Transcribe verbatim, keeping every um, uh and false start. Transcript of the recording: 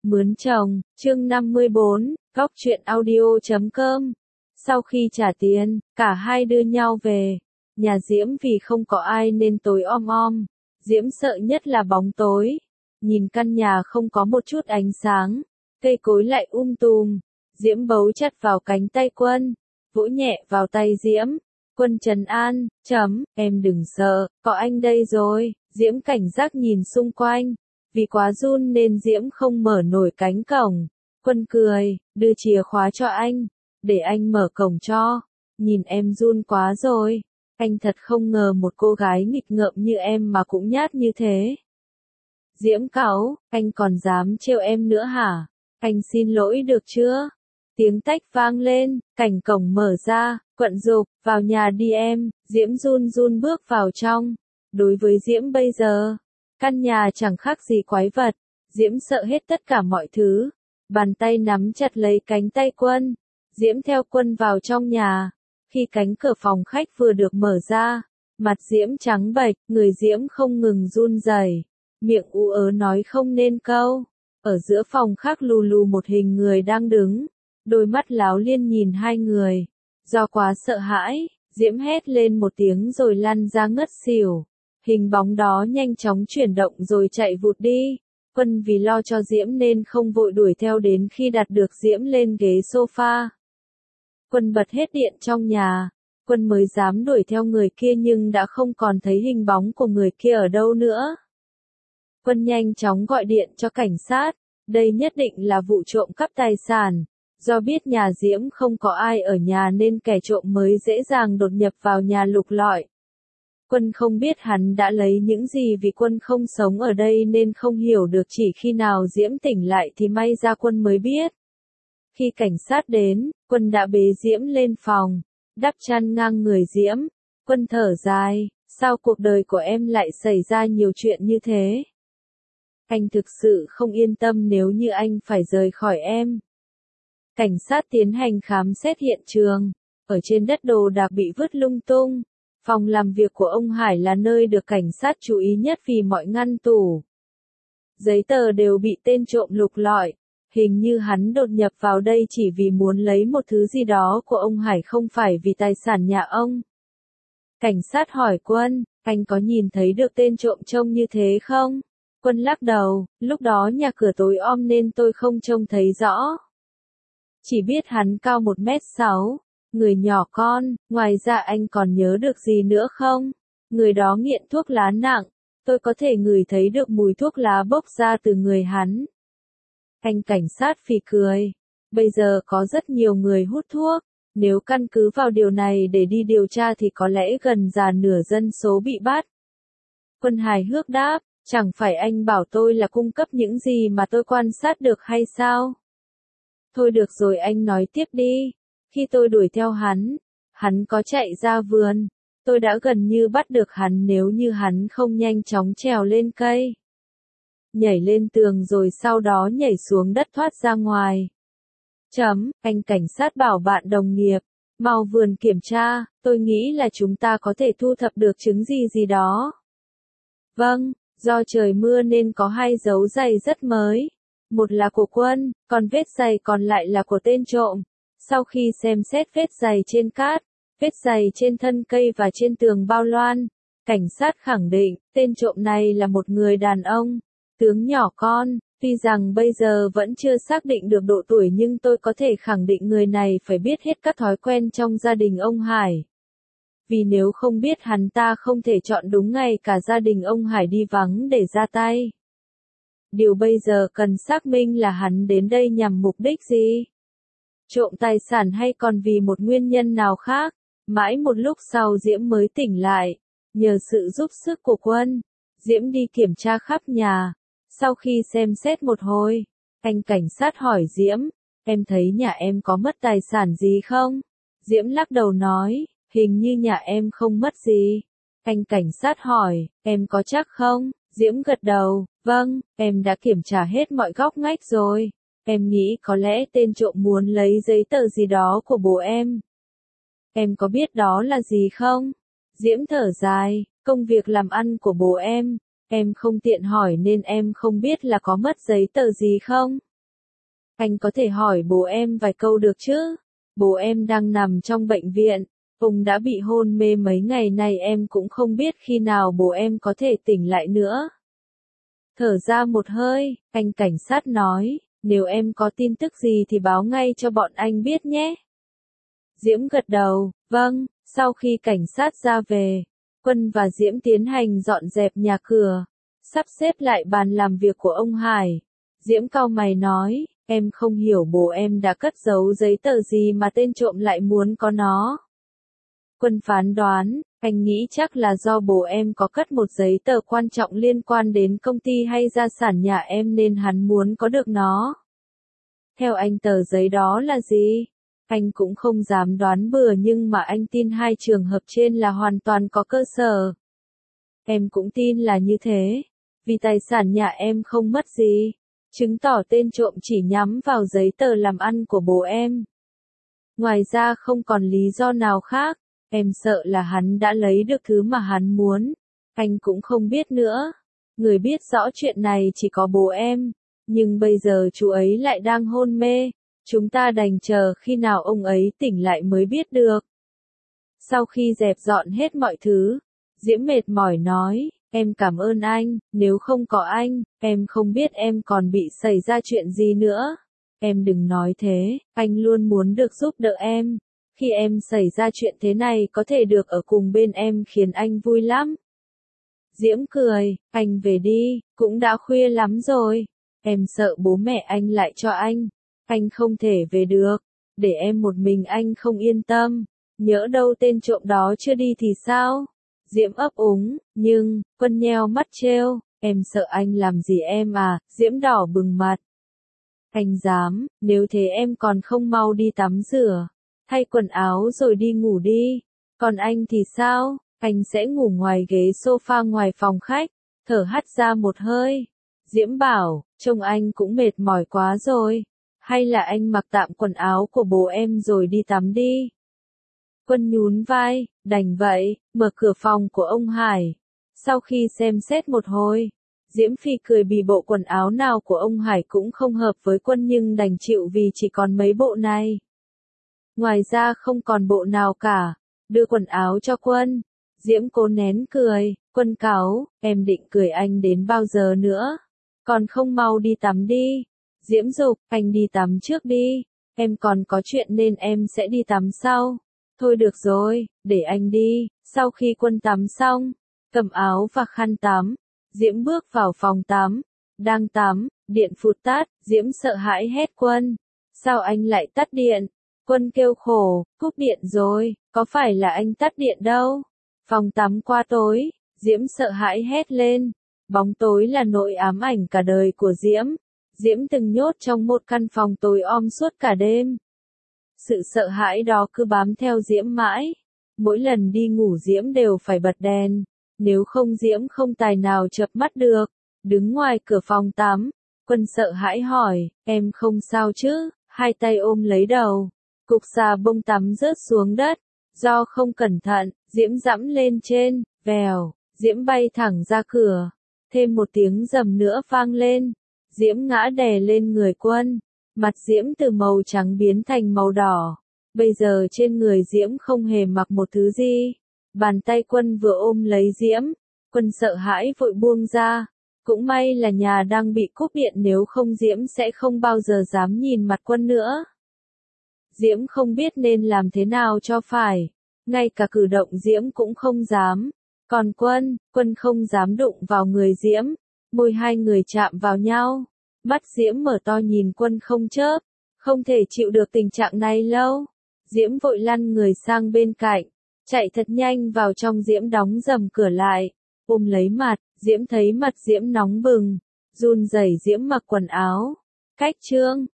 Mướn chồng, chương năm mươi bốn, góc truyện audio chấm com. Sau khi trả tiền, cả hai đưa nhau về. Nhà Diễm vì không có ai nên tối om om. Diễm sợ nhất là bóng tối. Nhìn căn nhà không có một chút ánh sáng. Cây cối lại um tùm. Diễm bấu chặt vào cánh tay Quân. Vỗ nhẹ vào tay Diễm. Quân trấn an, chấm, em đừng sợ, có anh đây rồi. Diễm cảnh giác nhìn xung quanh. Vì quá run nên Diễm không mở nổi cánh cổng. Quân cười, đưa chìa khóa cho anh, để anh mở cổng cho. Nhìn em run quá rồi. Anh thật không ngờ một cô gái nghịch ngợm như em mà cũng nhát như thế. Diễm cáu, anh còn dám trêu em nữa hả? Anh xin lỗi được chưa? Tiếng tách vang lên, cảnh cổng mở ra, Quận giục, vào nhà đi em. Diễm run run bước vào trong. Đối với Diễm bây giờ, căn nhà chẳng khác gì quái vật. Diễm sợ hết tất cả mọi thứ. Bàn tay nắm chặt lấy cánh tay Quân. Diễm theo Quân vào trong nhà. Khi cánh cửa phòng khách vừa được mở ra, mặt Diễm trắng bệch, người Diễm không ngừng run rẩy, miệng ú ớ nói không nên câu. Ở giữa phòng khác lù lù một hình người đang đứng, đôi mắt láo liên nhìn hai người. Do quá sợ hãi, Diễm hét lên một tiếng rồi lăn ra ngất xỉu. Hình bóng đó nhanh chóng chuyển động rồi chạy vụt đi. Quân vì lo cho Diễm nên không vội đuổi theo đến khi đặt được Diễm lên ghế sofa. Quân bật hết điện trong nhà. Quân mới dám đuổi theo người kia nhưng đã không còn thấy hình bóng của người kia ở đâu nữa. Quân nhanh chóng gọi điện cho cảnh sát. Đây nhất định là vụ trộm cắp tài sản. Do biết nhà Diễm không có ai ở nhà nên kẻ trộm mới dễ dàng đột nhập vào nhà lục lọi. Quân không biết hắn đã lấy những gì vì Quân không sống ở đây nên không hiểu được, chỉ khi nào Diễm tỉnh lại thì may ra Quân mới biết. Khi cảnh sát đến, Quân đã bế Diễm lên phòng, đắp chăn ngang người Diễm. Quân thở dài, sao cuộc đời của em lại xảy ra nhiều chuyện như thế? Anh thực sự không yên tâm nếu như anh phải rời khỏi em. Cảnh sát tiến hành khám xét hiện trường. Ở trên đất đồ đạc bị vứt lung tung. Phòng làm việc của ông Hải là nơi được cảnh sát chú ý nhất vì mọi ngăn tủ, giấy tờ đều bị tên trộm lục lọi. Hình như hắn đột nhập vào đây chỉ vì muốn lấy một thứ gì đó của ông Hải, không phải vì tài sản nhà ông. Cảnh sát hỏi Quân, anh có nhìn thấy được tên trộm trông như thế không? Quân lắc đầu, lúc đó nhà cửa tối om nên tôi không trông thấy rõ. Chỉ biết hắn cao một mét sáu, người nhỏ con, ngoài ra anh còn nhớ được gì nữa không? Người đó nghiện thuốc lá nặng, tôi có thể ngửi thấy được mùi thuốc lá bốc ra từ người hắn. Anh cảnh sát phì cười, bây giờ có rất nhiều người hút thuốc, nếu căn cứ vào điều này để đi điều tra thì có lẽ gần già nửa dân số bị bắt. Quân hài hước đáp, chẳng phải anh bảo tôi là cung cấp những gì mà tôi quan sát được hay sao? Thôi được rồi, anh nói tiếp đi. Khi tôi đuổi theo hắn, hắn có chạy ra vườn. Tôi đã gần như bắt được hắn nếu như hắn không nhanh chóng trèo lên cây, nhảy lên tường rồi sau đó nhảy xuống đất thoát ra ngoài. Chấm, anh cảnh sát bảo bạn đồng nghiệp, mau vườn kiểm tra, tôi nghĩ là chúng ta có thể thu thập được chứng gì gì đó. Vâng, do trời mưa nên có hai dấu giày rất mới. Một là của Quân, còn vết giày còn lại là của tên trộm. Sau khi xem xét vết giày trên cát, vết giày trên thân cây và trên tường bao loan, cảnh sát khẳng định, tên trộm này là một người đàn ông, tướng nhỏ con. Tuy rằng bây giờ vẫn chưa xác định được độ tuổi nhưng tôi có thể khẳng định người này phải biết hết các thói quen trong gia đình ông Hải. Vì nếu không biết hắn ta không thể chọn đúng ngày cả gia đình ông Hải đi vắng để ra tay. Điều bây giờ cần xác minh là hắn đến đây nhằm mục đích gì? Trộm tài sản hay còn vì một nguyên nhân nào khác? Mãi một lúc sau Diễm mới tỉnh lại. Nhờ sự giúp sức của Quân, Diễm đi kiểm tra khắp nhà. Sau khi xem xét một hồi, anh cảnh sát hỏi Diễm, em thấy nhà em có mất tài sản gì không? Diễm lắc đầu nói, hình như nhà em không mất gì. Anh cảnh sát hỏi, em có chắc không? Diễm gật đầu, vâng, em đã kiểm tra hết mọi góc ngách rồi. Em nghĩ có lẽ tên trộm muốn lấy giấy tờ gì đó của bố em. Em có biết đó là gì không? Diễm thở dài, công việc làm ăn của bố em. Em không tiện hỏi nên em không biết là có mất giấy tờ gì không? anh có thể hỏi bố em vài câu được chứ? Bố em đang nằm trong bệnh viện, ông đã bị hôn mê mấy ngày nay, em cũng không biết khi nào bố em có thể tỉnh lại nữa. Thở ra một hơi, anh cảnh sát nói, nếu em có tin tức gì thì báo ngay cho bọn anh biết nhé. Diễm gật đầu, vâng. Sau khi cảnh sát ra về, Quân và Diễm tiến hành dọn dẹp nhà cửa, sắp xếp lại bàn làm việc của ông Hải. Diễm cau mày nói, em không hiểu bố em đã cất giấu giấy tờ gì mà tên trộm lại muốn có nó. Quân phán đoán, anh nghĩ chắc là do bố em có cất một giấy tờ quan trọng liên quan đến công ty hay gia sản nhà em nên hắn muốn có được nó. Theo anh tờ giấy đó là gì? Anh cũng không dám đoán bừa nhưng mà anh tin hai trường hợp trên là hoàn toàn có cơ sở. Em cũng tin là như thế, vì tài sản nhà em không mất gì, chứng tỏ tên trộm chỉ nhắm vào giấy tờ làm ăn của bố em. Ngoài ra không còn lý do nào khác, em sợ là hắn đã lấy được thứ mà hắn muốn. Anh cũng không biết nữa, người biết rõ chuyện này chỉ có bố em, nhưng bây giờ chú ấy lại đang hôn mê. Chúng ta đành chờ khi nào ông ấy tỉnh lại mới biết được. Sau khi dẹp dọn hết mọi thứ, Diễm mệt mỏi nói, em cảm ơn anh, nếu không có anh, em không biết em còn bị xảy ra chuyện gì nữa. Em đừng nói thế, anh luôn muốn được giúp đỡ em. Khi em xảy ra chuyện thế này có thể được ở cùng bên em khiến anh vui lắm. Diễm cười, anh về đi, cũng đã khuya lắm rồi. Em sợ bố mẹ anh lại cho anh. Anh không thể về được, để em một mình anh không yên tâm, nhỡ đâu tên trộm đó chưa đi thì sao? Diễm ấp úng, nhưng, Quân nheo mắt trêu, em sợ anh làm gì em à? Diễm đỏ bừng mặt. Anh dám, nếu thế em còn không mau đi tắm rửa, thay quần áo rồi đi ngủ đi. Còn anh thì sao? Anh sẽ ngủ ngoài ghế sofa ngoài phòng khách, thở hắt ra một hơi. Diễm bảo, trông anh cũng mệt mỏi quá rồi. Hay là anh mặc tạm quần áo của bố em rồi đi tắm đi. Quân nhún vai, đành vậy, mở cửa phòng của ông Hải. Sau khi xem xét một hồi, Diễm Phi cười vì bộ quần áo nào của ông Hải cũng không hợp với Quân nhưng đành chịu vì chỉ còn mấy bộ này. Ngoài ra không còn bộ nào cả, đưa quần áo cho Quân. Diễm cố nén cười, Quân cáu, em định cười anh đến bao giờ nữa, còn không mau đi tắm đi. Diễm dục, anh đi tắm trước đi, em còn có chuyện nên em sẽ đi tắm sau. Thôi được rồi, để anh đi. Sau khi Quân tắm xong, cầm áo và khăn tắm, Diễm bước vào phòng tắm. Đang tắm, điện phụt tắt, Diễm sợ hãi hét Quân. Sao anh lại tắt điện? Quân kêu khổ, cúp điện rồi, có phải là anh tắt điện đâu. Phòng tắm quá tối, Diễm sợ hãi hét lên. Bóng tối là nỗi ám ảnh cả đời của Diễm. Diễm từng nhốt trong một căn phòng tối om suốt cả đêm. Sự sợ hãi đó cứ bám theo Diễm mãi. Mỗi lần đi ngủ Diễm đều phải bật đèn. Nếu không Diễm không tài nào chợp mắt được. Đứng ngoài cửa phòng tắm, Quân sợ hãi hỏi, em không sao chứ? Hai tay ôm lấy đầu. Cục xà bông tắm rớt xuống đất. Do không cẩn thận, Diễm dẫm lên trên, vèo, Diễm bay thẳng ra cửa. Thêm một tiếng rầm nữa vang lên. Diễm ngã đè lên người Quân. Mặt Diễm từ màu trắng biến thành màu đỏ. Bây giờ trên người Diễm không hề mặc một thứ gì. Bàn tay Quân vừa ôm lấy Diễm. Quân sợ hãi vội buông ra. Cũng may là nhà đang bị cúp điện, nếu không Diễm sẽ không bao giờ dám nhìn mặt Quân nữa. Diễm không biết nên làm thế nào cho phải. Ngay cả cử động Diễm cũng không dám. Còn Quân, Quân không dám đụng vào người Diễm. Môi hai người chạm vào nhau. Mắt Diễm mở to nhìn Quân không chớp. Không thể chịu được tình trạng này lâu. Diễm vội lăn người sang bên cạnh. Chạy thật nhanh vào trong. Diễm đóng dầm cửa lại. Ôm lấy mặt, Diễm thấy mặt Diễm nóng bừng. Run rẩy Diễm mặc quần áo. Cách chương